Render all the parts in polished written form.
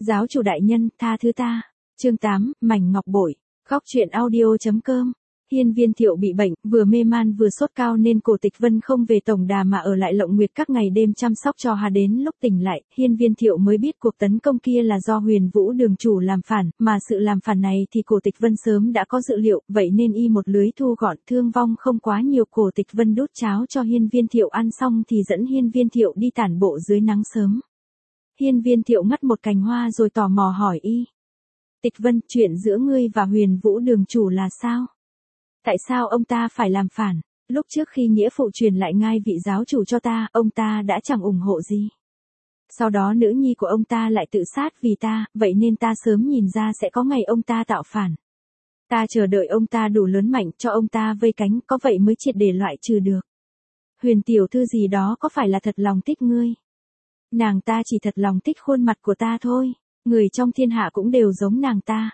Giáo chủ đại nhân, tha thứ ta. Chương 8, mảnh ngọc bội. Góc truyện audio.com. Hiên Viên Thiệu bị bệnh, vừa mê man vừa sốt cao nên Cổ Tịch Vân không về tổng đà mà ở lại Lộng Nguyệt các ngày đêm chăm sóc cho hà. Đến lúc tỉnh lại, Hiên Viên Thiệu mới biết cuộc tấn công kia là do Huyền Vũ đường chủ làm phản, mà sự làm phản này thì Cổ Tịch Vân sớm đã có dự liệu, vậy nên y một lưới thu gọn, thương vong không quá nhiều. Cổ Tịch Vân đút cháo cho Hiên Viên Thiệu ăn xong thì dẫn Hiên Viên Thiệu đi tản bộ dưới nắng sớm. Hiên Viên Thiệu ngắt một cành hoa rồi tò mò hỏi y: Tịch Vân, chuyện giữa ngươi và Huyền Vũ đường chủ là sao? Tại sao ông ta phải làm phản? Lúc trước khi nghĩa phụ truyền lại ngai vị giáo chủ cho ta, ông ta đã chẳng ủng hộ gì. Sau đó nữ nhi của ông ta lại tự sát vì ta, vậy nên ta sớm nhìn ra sẽ có ngày ông ta tạo phản. Ta chờ đợi ông ta đủ lớn mạnh cho ông ta vây cánh, có vậy mới triệt để loại trừ được. Huyền tiểu thư gì đó có phải là thật lòng thích ngươi? Nàng ta chỉ thật lòng thích khuôn mặt của ta thôi. Người trong thiên hạ cũng đều giống nàng ta.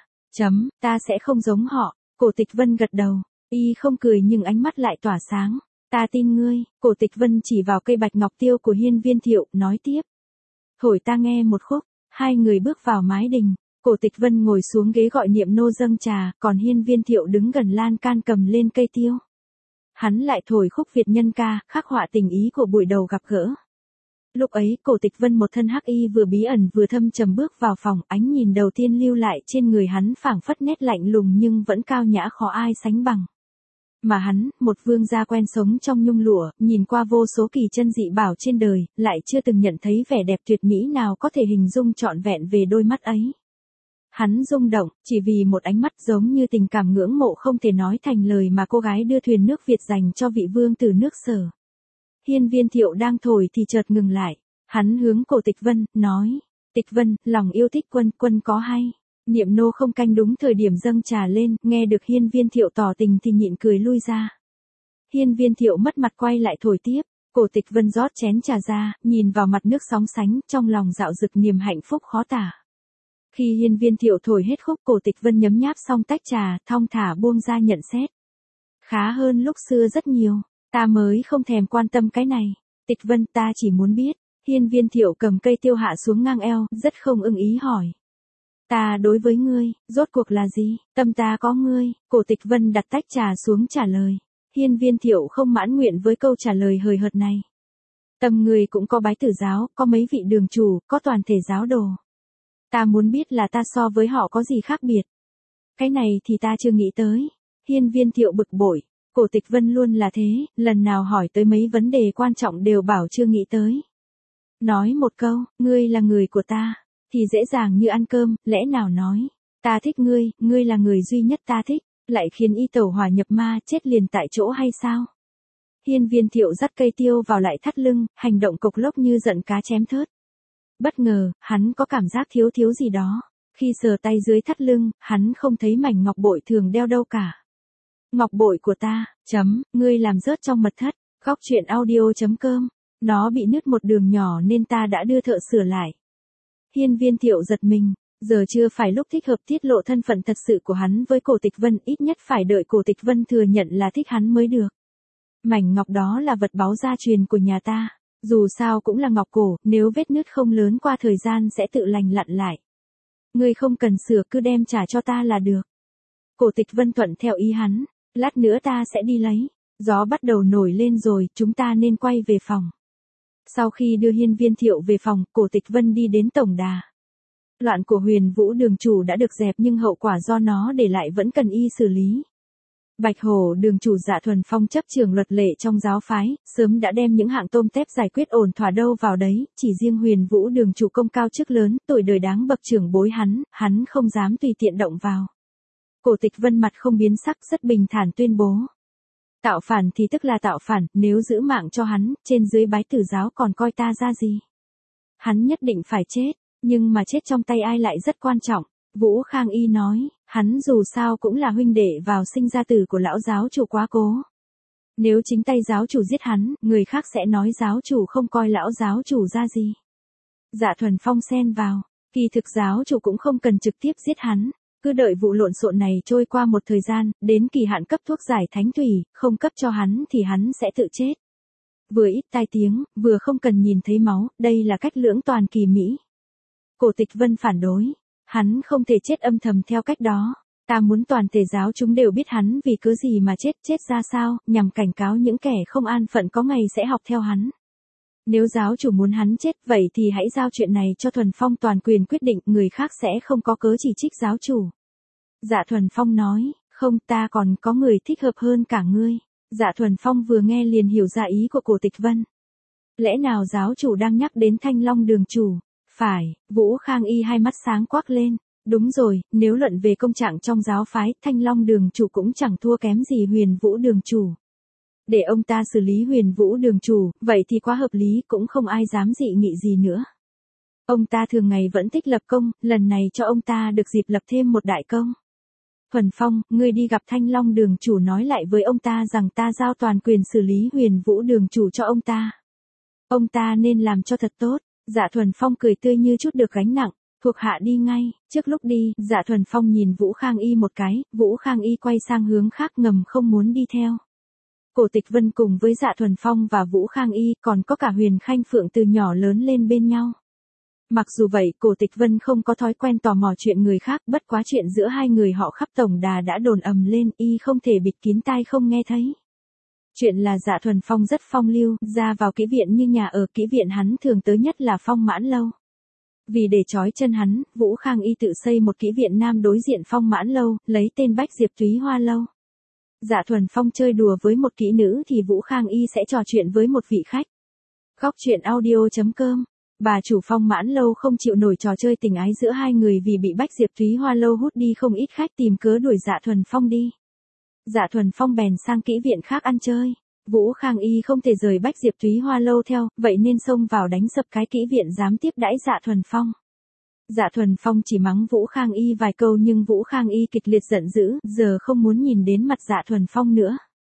Ta sẽ không giống họ. Cổ Tịch Vân gật đầu. Y không cười nhưng ánh mắt lại tỏa sáng. Ta tin ngươi. Cổ Tịch Vân chỉ vào cây bạch ngọc tiêu của Hiên Viên Thiệu, nói tiếp: Thổi ta nghe một khúc. Hai người bước vào mái đình. Cổ Tịch Vân ngồi xuống ghế gọi niệm nô dâng trà, còn Hiên Viên Thiệu đứng gần lan can cầm lên cây tiêu. Hắn lại thổi khúc Việt nhân ca, khắc họa tình ý của buổi đầu gặp gỡ. Lúc ấy, Cổ Tịch Vân một thân hắc y vừa bí ẩn vừa thâm trầm bước vào phòng, ánh nhìn đầu tiên lưu lại trên người hắn phảng phất nét lạnh lùng nhưng vẫn cao nhã khó ai sánh bằng. Mà hắn, một vương gia quen sống trong nhung lụa, nhìn qua vô số kỳ chân dị bảo trên đời, lại chưa từng nhận thấy vẻ đẹp tuyệt mỹ nào có thể hình dung trọn vẹn về đôi mắt ấy. Hắn rung động, chỉ vì một ánh mắt giống như tình cảm ngưỡng mộ không thể nói thành lời mà cô gái đưa thuyền nước Việt dành cho vị vương từ nước Sở. Hiên Viên Thiệu đang thổi thì chợt ngừng lại. Hắn hướng Cổ Tịch Vân, nói: Tịch Vân, lòng yêu thích quân có hay. Niệm nô không canh đúng thời điểm dâng trà lên, nghe được Hiên Viên Thiệu tỏ tình thì nhịn cười lui ra. Hiên Viên Thiệu mất mặt quay lại thổi tiếp. Cổ Tịch Vân rót chén trà ra, nhìn vào mặt nước sóng sánh, trong lòng dạo dực niềm hạnh phúc khó tả. Khi Hiên Viên Thiệu thổi hết khúc, Cổ Tịch Vân nhấm nháp xong tách trà, thong thả buông ra nhận xét: Khá hơn lúc xưa rất nhiều. Ta mới không thèm quan tâm cái này. Tịch Vân, ta chỉ muốn biết. Hiên Viên Thiệu cầm cây tiêu hạ xuống ngang eo, rất không ưng ý hỏi: Ta đối với ngươi, rốt cuộc là gì? Tâm ta có ngươi. Cổ Tịch Vân đặt tách trà xuống trả lời. Hiên Viên Thiệu không mãn nguyện với câu trả lời hời hợt này. Tâm ngươi cũng có bái tử giáo, có mấy vị đường chủ, có toàn thể giáo đồ. Ta muốn biết là ta so với họ có gì khác biệt. Cái này thì ta chưa nghĩ tới. Hiên Viên Thiệu bực bội. Cổ Tịch Vân luôn là thế, lần nào hỏi tới mấy vấn đề quan trọng đều bảo chưa nghĩ tới. Nói một câu, ngươi là người của ta, thì dễ dàng như ăn cơm, lẽ nào nói, ta thích ngươi, ngươi là người duy nhất ta thích, lại khiến y tẩu hỏa nhập ma chết liền tại chỗ hay sao? Hiên Viên Thiệu dắt cây tiêu vào lại thắt lưng, hành động cộc lốc như giận cá chém thớt. Bất ngờ, hắn có cảm giác thiếu gì đó. Khi sờ tay dưới thắt lưng, hắn không thấy mảnh ngọc bội thường đeo đâu cả. Ngọc bội của ta, ngươi làm rớt trong mật thất. Góc truyện audio.com. Nó bị nứt một đường nhỏ nên ta đã đưa thợ sửa lại. Hiên Viên Thiệu giật mình. Giờ chưa phải lúc thích hợp tiết lộ thân phận thật sự của hắn với Cổ Tịch Vân, ít nhất phải đợi Cổ Tịch Vân thừa nhận là thích hắn mới được. Mảnh ngọc đó là vật báu gia truyền của nhà ta. Dù sao cũng là ngọc cổ, nếu vết nứt không lớn qua thời gian sẽ tự lành lặn lại. Ngươi không cần sửa, cứ đem trả cho ta là được. Cổ Tịch Vân thuận theo ý hắn. Lát nữa ta sẽ đi lấy. Gió bắt đầu nổi lên rồi, chúng ta nên quay về phòng. Sau khi đưa Hiên Viên Thiệu về phòng, Cổ Tịch Vân đi đến tổng đà. Loạn của Huyền Vũ đường chủ đã được dẹp nhưng hậu quả do nó để lại vẫn cần y xử lý. Bạch Hổ đường chủ Dạ Thuần Phong chấp trường luật lệ trong giáo phái, sớm đã đem những hạng tôm tép giải quyết ổn thỏa đâu vào đấy, chỉ riêng Huyền Vũ đường chủ công cao chức lớn, tuổi đời đáng bậc trưởng bối hắn không dám tùy tiện động vào. Cổ Tịch Vân mặt không biến sắc, rất bình thản tuyên bố: Tạo phản thì tức là tạo phản, nếu giữ mạng cho hắn, trên dưới bái tử giáo còn coi ta ra gì. Hắn nhất định phải chết, nhưng mà chết trong tay ai lại rất quan trọng. Vũ Khang Y nói, hắn dù sao cũng là huynh đệ vào sinh ra tử của lão giáo chủ quá cố. Nếu chính tay giáo chủ giết hắn, người khác sẽ nói giáo chủ không coi lão giáo chủ ra gì. Dạ Thuần Phong xen vào, kỳ thực giáo chủ cũng không cần trực tiếp giết hắn. Cứ đợi vụ lộn xộn này trôi qua một thời gian, đến kỳ hạn cấp thuốc giải thánh thủy, không cấp cho hắn thì hắn sẽ tự chết. Vừa ít tai tiếng, vừa không cần nhìn thấy máu, đây là cách lưỡng toàn kỳ mỹ. Cổ Tịch Vân phản đối. Hắn không thể chết âm thầm theo cách đó. Ta muốn toàn thể giáo chúng đều biết hắn vì cớ gì mà chết ra sao, nhằm cảnh cáo những kẻ không an phận có ngày sẽ học theo hắn. Nếu giáo chủ muốn hắn chết vậy thì hãy giao chuyện này cho Thuần Phong toàn quyền quyết định, người khác sẽ không có cớ chỉ trích giáo chủ. Dạ Thuần Phong nói, không, ta còn có người thích hợp hơn cả ngươi. Dạ Thuần Phong vừa nghe liền hiểu ra ý của Cổ Tịch Vân. Lẽ nào giáo chủ đang nhắc đến Thanh Long đường chủ? Phải, Vũ Khang Y hai mắt sáng quắc lên. Đúng rồi, nếu luận về công trạng trong giáo phái, Thanh Long đường chủ cũng chẳng thua kém gì Huyền Vũ đường chủ. Để ông ta xử lý Huyền Vũ đường chủ, vậy thì quá hợp lý, cũng không ai dám dị nghị gì nữa. Ông ta thường ngày vẫn thích lập công, lần này cho ông ta được dịp lập thêm một đại công. Thuần Phong, ngươi đi gặp Thanh Long đường chủ nói lại với ông ta rằng ta giao toàn quyền xử lý Huyền Vũ đường chủ cho ông ta. Ông ta nên làm cho thật tốt. Dạ Thuần Phong cười tươi như chút được gánh nặng. Thuộc hạ đi ngay. Trước lúc đi, Dạ Thuần Phong nhìn Vũ Khang Y một cái, Vũ Khang Y quay sang hướng khác ngầm không muốn đi theo. Cổ Tịch Vân cùng với Dạ Thuần Phong và Vũ Khang Y còn có cả Huyền Khanh Phượng từ nhỏ lớn lên bên nhau. Mặc dù vậy, Cổ Tịch Vân không có thói quen tò mò chuyện người khác, bất quá chuyện giữa hai người họ khắp tổng đà đã đồn ầm lên, y không thể bịt kín tai không nghe thấy. Chuyện là Dạ Thuần Phong rất phong lưu, ra vào kỹ viện như nhà ở, kỹ viện hắn thường tới nhất là Phong Mãn Lâu. Vì để trói chân hắn, Vũ Khang Y tự xây một kỹ viện nam đối diện Phong Mãn Lâu, lấy tên Bách Diệp Túy Hoa Lâu. Dạ Thuần Phong chơi đùa với một kỹ nữ thì Vũ Khang Y sẽ trò chuyện với một vị khách. Góc truyện audio.com. Bà chủ Phong Mãn Lâu không chịu nổi trò chơi tình ái giữa hai người vì bị Bách Diệp Túy Hoa Lâu hút đi không ít khách, tìm cớ đuổi Dạ Thuần Phong đi. Dạ Thuần Phong bèn sang kỹ viện khác ăn chơi. Vũ Khang Y không thể rời Bách Diệp Túy Hoa Lâu theo, vậy nên xông vào đánh sập cái kỹ viện dám tiếp đãi Dạ Thuần Phong. Dạ Thuần Phong chỉ mắng Vũ Khang Y vài câu nhưng Vũ Khang Y kịch liệt giận dữ, giờ không muốn nhìn đến mặt Dạ Thuần Phong nữa.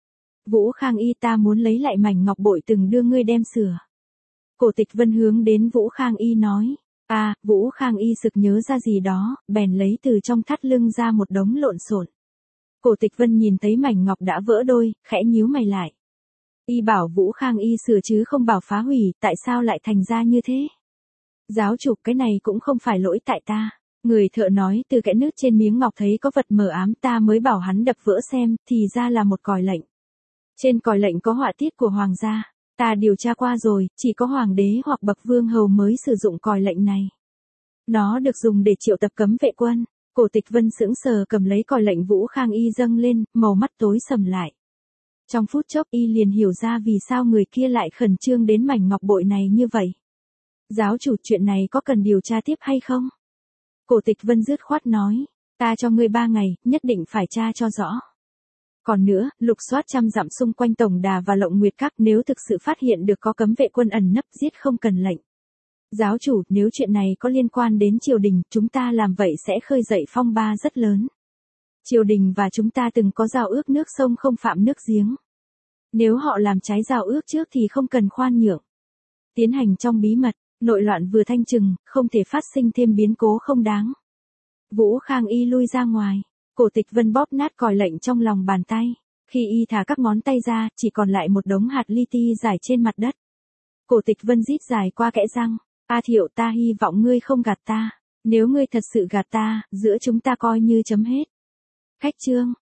Vũ Khang Y, ta muốn lấy lại mảnh ngọc bội từng đưa ngươi đem sửa. Cổ Tịch Vân hướng đến Vũ Khang Y nói. Vũ Khang Y sực nhớ ra gì đó, bèn lấy từ trong thắt lưng ra một đống lộn xộn. Cổ Tịch Vân nhìn thấy mảnh ngọc đã vỡ đôi, khẽ nhíu mày lại. Y bảo Vũ Khang Y sửa chứ không bảo phá hủy, tại sao lại thành ra như thế? Giáo chủ, cái này cũng không phải lỗi tại ta. Người thợ nói, từ kẽ nứt trên miếng ngọc thấy có vật mờ ám, ta mới bảo hắn đập vỡ xem, thì ra là một còi lệnh. Trên còi lệnh có họa tiết của hoàng gia. Ta điều tra qua rồi, chỉ có hoàng đế hoặc bậc vương hầu mới sử dụng còi lệnh này. Nó được dùng để triệu tập cấm vệ quân. Cổ Tịch Vân sững sờ cầm lấy còi lệnh, Vũ Khang Y dâng lên, màu mắt tối sầm lại. Trong phút chốc y liền hiểu ra vì sao người kia lại khẩn trương đến mảnh ngọc bội này như vậy. Giáo chủ, chuyện này có cần điều tra tiếp hay không? Cổ Tịch Vân dứt khoát nói, ta cho ngươi 3 ngày, nhất định phải tra cho rõ. Còn nữa, lục soát 100 dặm xung quanh tổng đà và Lộng Nguyệt Các, nếu thực sự phát hiện được có cấm vệ quân ẩn nấp, giết không cần lệnh. Giáo chủ, nếu chuyện này có liên quan đến triều đình, chúng ta làm vậy sẽ khơi dậy phong ba rất lớn. Triều đình và chúng ta từng có giao ước nước sông không phạm nước giếng. Nếu họ làm trái giao ước trước thì không cần khoan nhượng. Tiến hành trong bí mật, nội loạn vừa thanh trừng, không thể phát sinh thêm biến cố không đáng. Vũ Khang Y lui ra ngoài. Cổ Tịch Vân bóp nát còi lệnh trong lòng bàn tay. Khi y thả các ngón tay ra, chỉ còn lại một đống hạt li ti rải trên mặt đất. Cổ Tịch Vân rít dài qua kẽ răng. Thiệu, ta hy vọng ngươi không gạt ta. Nếu ngươi thật sự gạt ta, giữa chúng ta coi như chấm hết. Khách chương.